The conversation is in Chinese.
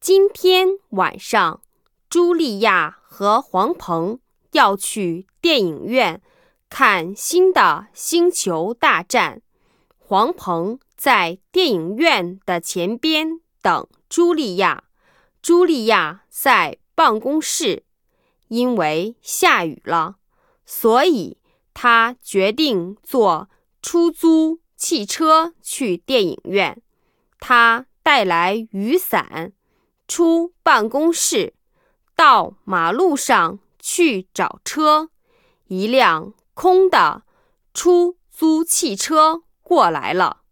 今天晚上，茱莉亚和黄鹏要去电影院看新的《星球大战》。黄鹏在电影院的前边等茱莉亚，茱莉亚在办公室。因为下雨了，所以他决定坐出租汽车去电影院。他带来雨伞，出办公室，到马路上去找车。一辆空的出租汽车过来了。